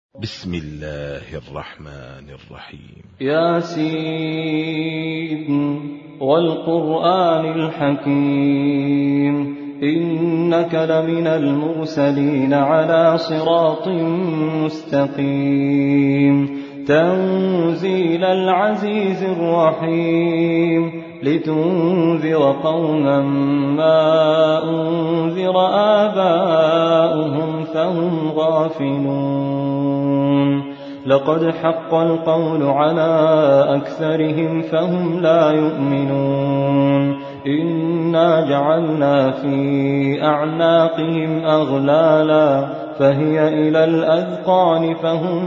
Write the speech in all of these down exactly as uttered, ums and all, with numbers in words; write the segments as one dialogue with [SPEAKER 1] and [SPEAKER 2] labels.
[SPEAKER 1] بسم الله الرحمن الرحيم.
[SPEAKER 2] ياسين والقرآن الحكيم إنك لمن المرسلين على صراط مستقيم تنزيل العزيز الرحيم لتنذر قوما ما أنذر آباؤهم فهم غافلون لقد حق القول على أكثرهم فهم لا يؤمنون إنا جعلنا في أعناقهم أغلالا فهي إلى الأذقان فهم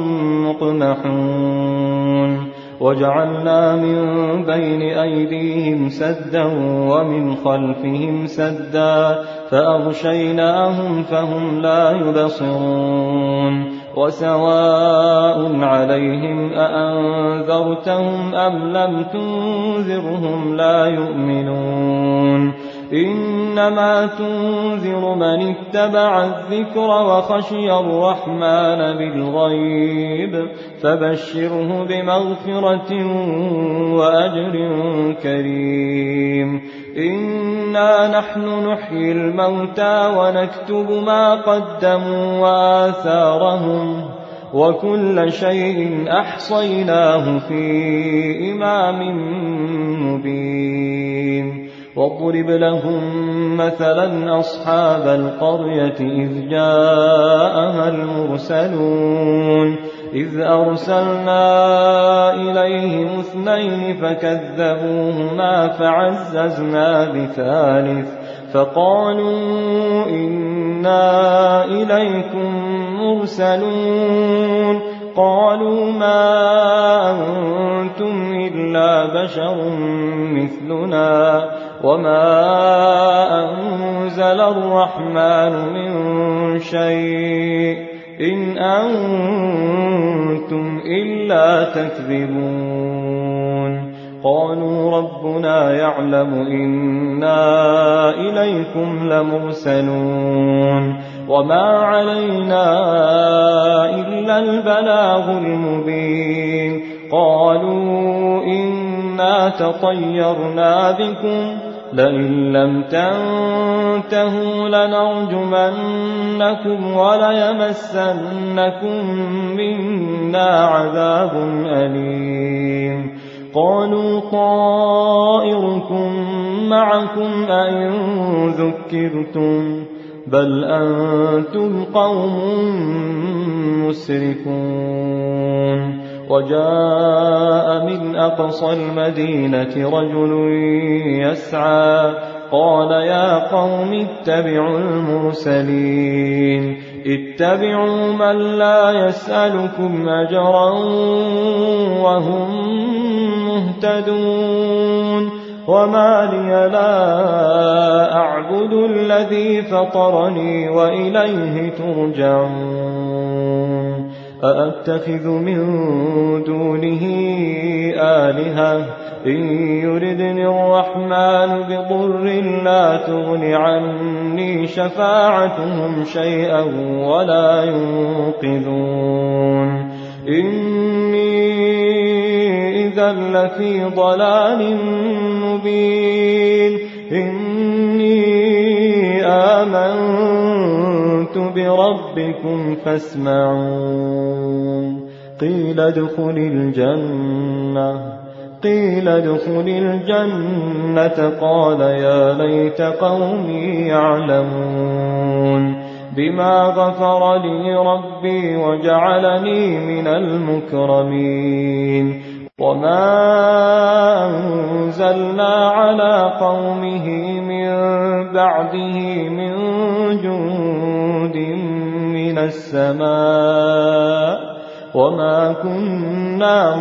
[SPEAKER 2] مقمحون وجعلنا من بين أيديهم سدا ومن خلفهم سدا فأغشيناهم فهم لا يبصرون وسواء عليهم أأنذرتهم أم لم تنذرهم لا يؤمنون إنما تنذر من اتبع الذكر وخشي الرحمن بالغيب فبشره بمغفرة وأجر كريم إنا نحن نحيي الموتى ونكتب ما قدموا وآثارهم وكل شيء أحصيناه في إمام مبين واضرب لهم مثلا أصحاب القرية إذ جاءها المرسلون إذ أرسلنا إليهم اثنين فكذبوهما فعززنا بثالث فقالوا إنا إليكم مرسلون قالوا ما أنتم إلا بشر مثلنا وما أنزل الرحمن من شيء إن أنتم إلا تكذبون قالوا ربنا يعلم إنا إليكم لمرسلون وما علينا إلا البلاغ المبين قالوا إنا تطيرنا بكم لئن لم تنتهوا لنرجمنكم وليمسنكم منا عذاب أليم قالوا طائركم معكم أئن ذكرتم بل أنتم قوم مسرفون وجاء من أقصى المدينة رجل يسعى قال يا قوم اتبعوا المرسلين اتبعوا من لا يسألكم أجرا وهم مهتدون وما لي لا أعبد الذي فطرني وإليه ترجعون أأتخذ من دونه آلهة إن يردني الرحمن بضر لا تغن عني شفاعتهم شيئا ولا ينقذون إني إذا لفي ضلال مبين إني آمنت بربكم فاسمعون قيل ادخل الجنة قيل ادخل الجنة قال يا ليت قومي يعلمون بما غفر لي ربي وجعلني من المكرمين وما أنزلنا على قومه من بعده من جند من السماء وما كنا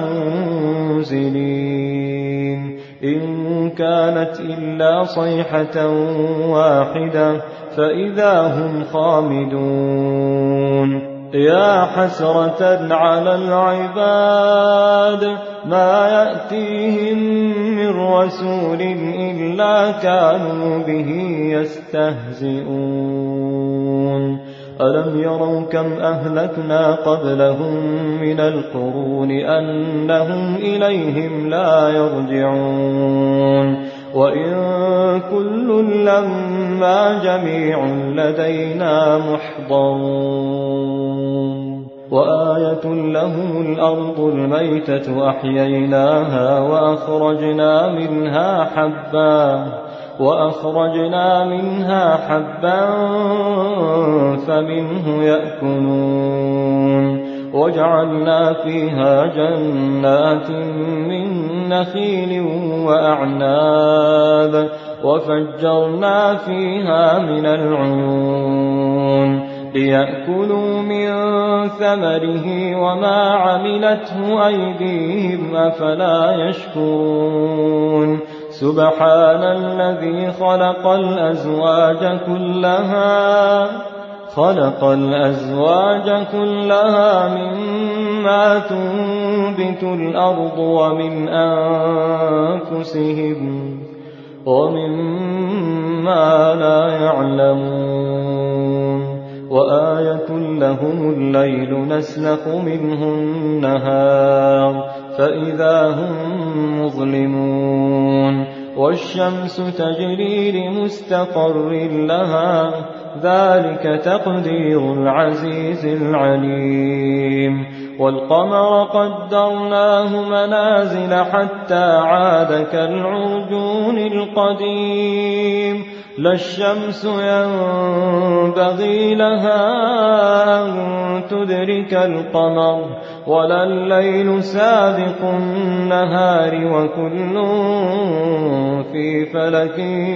[SPEAKER 2] منزلين إن كانت إلا صيحة واحدة فإذا هم خامدون يا حسرة على العباد ما يأتيهم من رسول إلا كانوا به يستهزئون ألم يروا كم أهلكنا قبلهم من القرون أنهم إليهم لا يرجعون وإن كل لما جميع لدينا محضرون وآية لهم الأرض الميتة أحييناها وأخرجنا منها حبا وأخرجنا منها حبا فمنه يأكلون وجعلنا فيها جنات من نخيل وأعناب وفجرنا فيها من العيون ليأكلوا من ثمره وما عملته أيديهم أفلا يشكرون سبحان الذي خلق الأزواج كلها خلق الأزواج كلها مما تنبت الأرض ومن أنفسهم ومما لا يعلمون وآية لهم الليل نسلخ منه النهار فإذا هم مظلمون والشمس تجري لمستقر لها ذلك تقدير العزيز العليم والقمر قدرناه منازل حتى عاد كالعرجون القديم لا الشمس ينبغي لها أن تدرك القمر ولا الليل سابق النهار وكل في فلك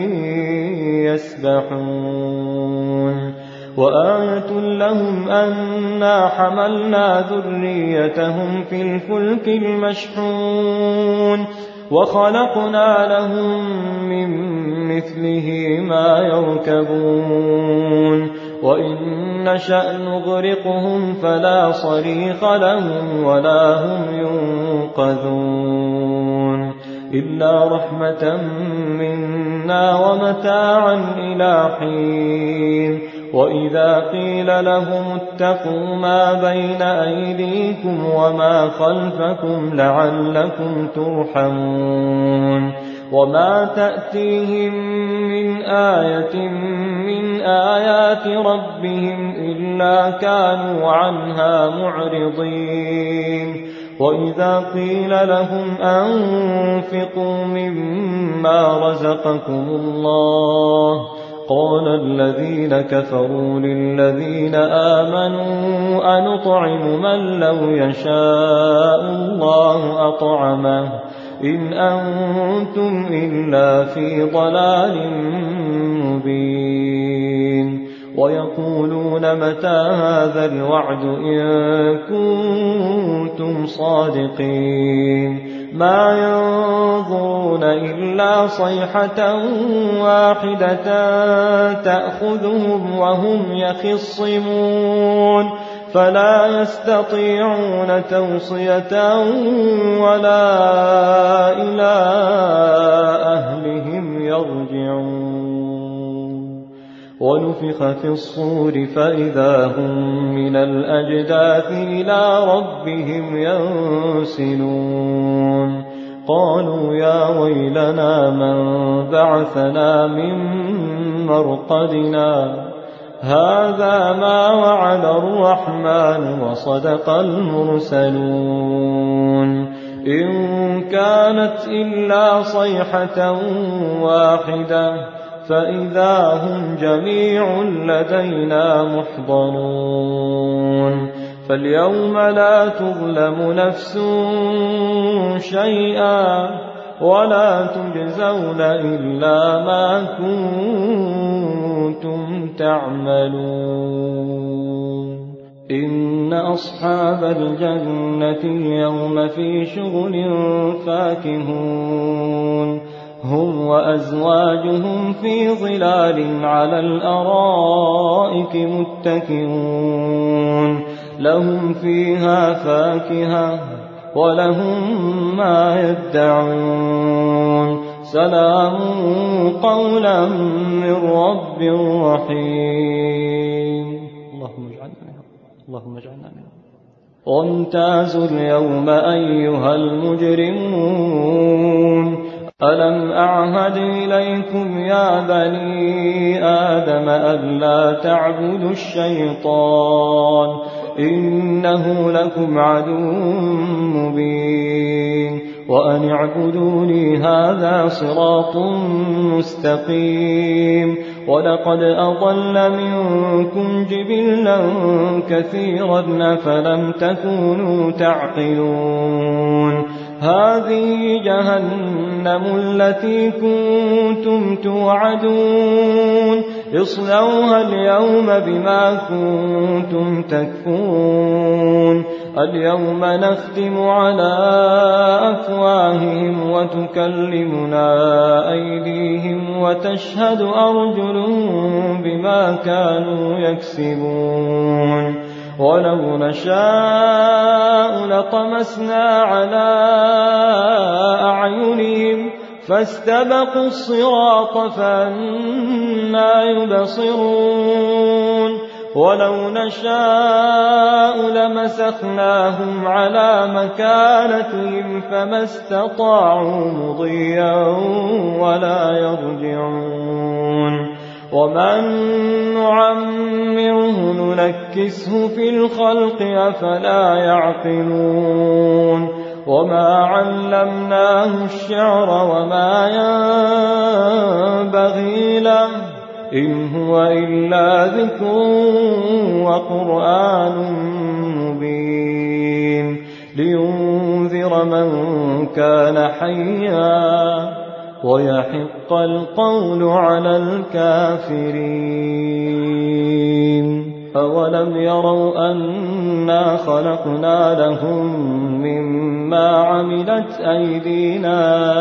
[SPEAKER 2] يسبحون وآية لهم أنا حملنا ذريتهم في الفلك المشحون وخلقنا لهم من مثله ما يركبون وإن نشأ نغرقهم فلا صريخ لهم ولا هم ينقذون إلا رحمة منا ومتاعا إلى حين وإذا قيل لهم اتقوا ما بين أيديكم وما خلفكم لعلكم ترحمون وما تأتيهم من آية من آيات ربهم إلا كانوا عنها معرضين وإذا قيل لهم أنفقوا مما رزقكم الله قال الذين كفروا للذين آمنوا أنطعم من لو يشاء الله أطعمه إن أنتم إلا في ضلال مبين ويقولون متى هذا الوعد إن كنتم صادقين ما ينظرون إلا صيحة واحدة تأخذهم وهم يخصمون فلا يستطيعون توصية ولا إلى أهلهم يرجعون ونفخ في الصور فإذا هم من الأجداث إلى ربهم ينسلون قالوا يا ويلنا من بعثنا من مرقدنا هذا ما وعد الرحمن وصدق المرسلون إن كانت إلا صيحة واحدة فإذا هم جميع لدينا محضرون فاليوم لا تظلم نفس شيئا ولا تجزون إلا ما كنتم تعملون إن أصحاب الجنة اليوم في شغل فاكهون هم وأزواجهم في ظلال على الأرائك متكئون لهم فيها فاكهة ولهم ما يدعون سلام قولا من رب رحيم اللهم اللهم اجعلنا منهم. وامتازوا اليوم أيها المجرمون ألم أعهد إليكم يا بني آدم ألا تعبدوا الشيطان إنه لكم عدو مبين وأن اعبدوني هذا صراط مستقيم ولقد أضل منكم جبلا كثيرا أفلم تكونوا تعقلون هذه جهنم التي كنتم توعدون اصلوها اليوم بما كنتم تكفرون اليوم نختم على أفواههم وتكلمنا أيديهم وتشهد أرجلهم بما كانوا يكسبون ولو نشاء لطمسنا على أعينهم فاستبقوا الصراط فأنى يبصرون ولو نشاء لمسخناهم على مكانتهم فما استطاعوا مضيا ولا يرجعون ومن نعمره ننكسه في الخلق أفلا يعقلون وما علمناه الشعر وما ينبغي له إن هو إلا ذكر وقرآن مبين لينذر من كان حيا ويحق القول على الكافرين أولم يروا أنا خلقنا لهم مما عملت أيدينا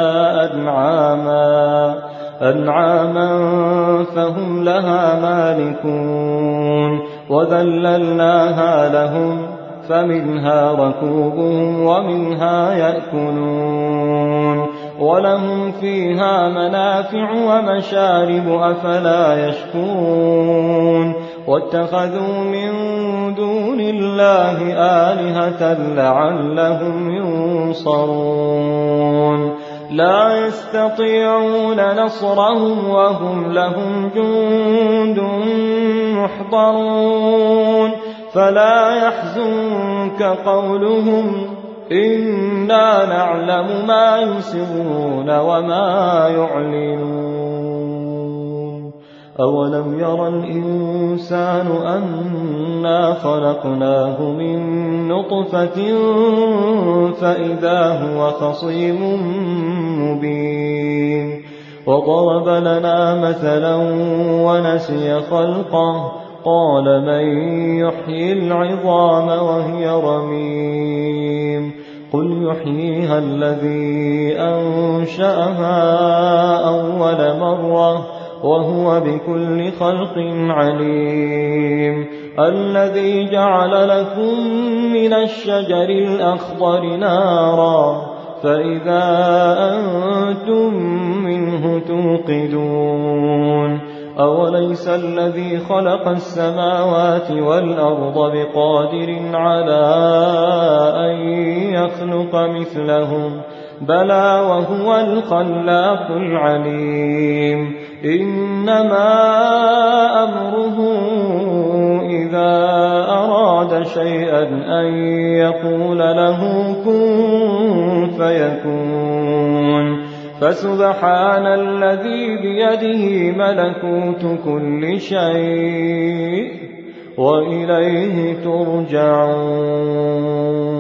[SPEAKER 2] أنعاما أنعاما فهم لها مالكون وذللناها لهم فمنها ركوبهم ومنها يأكلون ولهم فيها منافع ومشارب أفلا يشكرون واتخذوا من دون الله آلهة لعلهم ينصرون لا يستطيعون نصرهم وهم لهم جند محضرون فلا يحزنك قولهم إنا نعلم ما يسرون وما يعلنون أولم يرى الإنسان أنا خلقناه من نطفة فإذا هو خصيم مبين وضرب لنا مثلا ونسي خلقه قال من يحيي العظام وهي رميم قل يحييها الذي أنشأها أول مرة وهو بكل خلق عليم الذي جعل لكم من الشجر الأخضر نارا فإذا أنتم منه توقدون أوليس الذي خلق السماوات والأرض بقادر على أن يخلق مثلهم بلى وهو الخلاق العليم إنما أمره إذا أراد شيئا أن يقول له كن فيكون فسبحان الذي بيده ملكوت كل شيء وإليه ترجعون